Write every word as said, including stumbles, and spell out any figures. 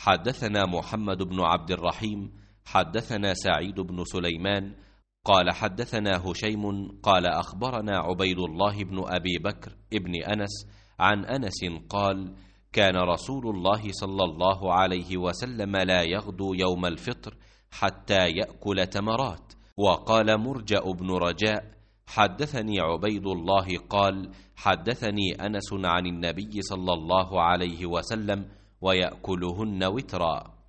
حدثنا محمد بن عبد الرحيم حدثنا سعيد بن سليمان قال حدثنا هشيم قال أخبرنا عبيد الله بن أبي بكر ابن أنس عن أنس قال كان رسول الله صلى الله عليه وسلم لا يغدو يوم الفطر حتى يأكل تمرات. وقال مرجأ بن رجاء حدثني عبيد الله قال حدثني أنس عن النبي صلى الله عليه وسلم ويأكلهن وترا.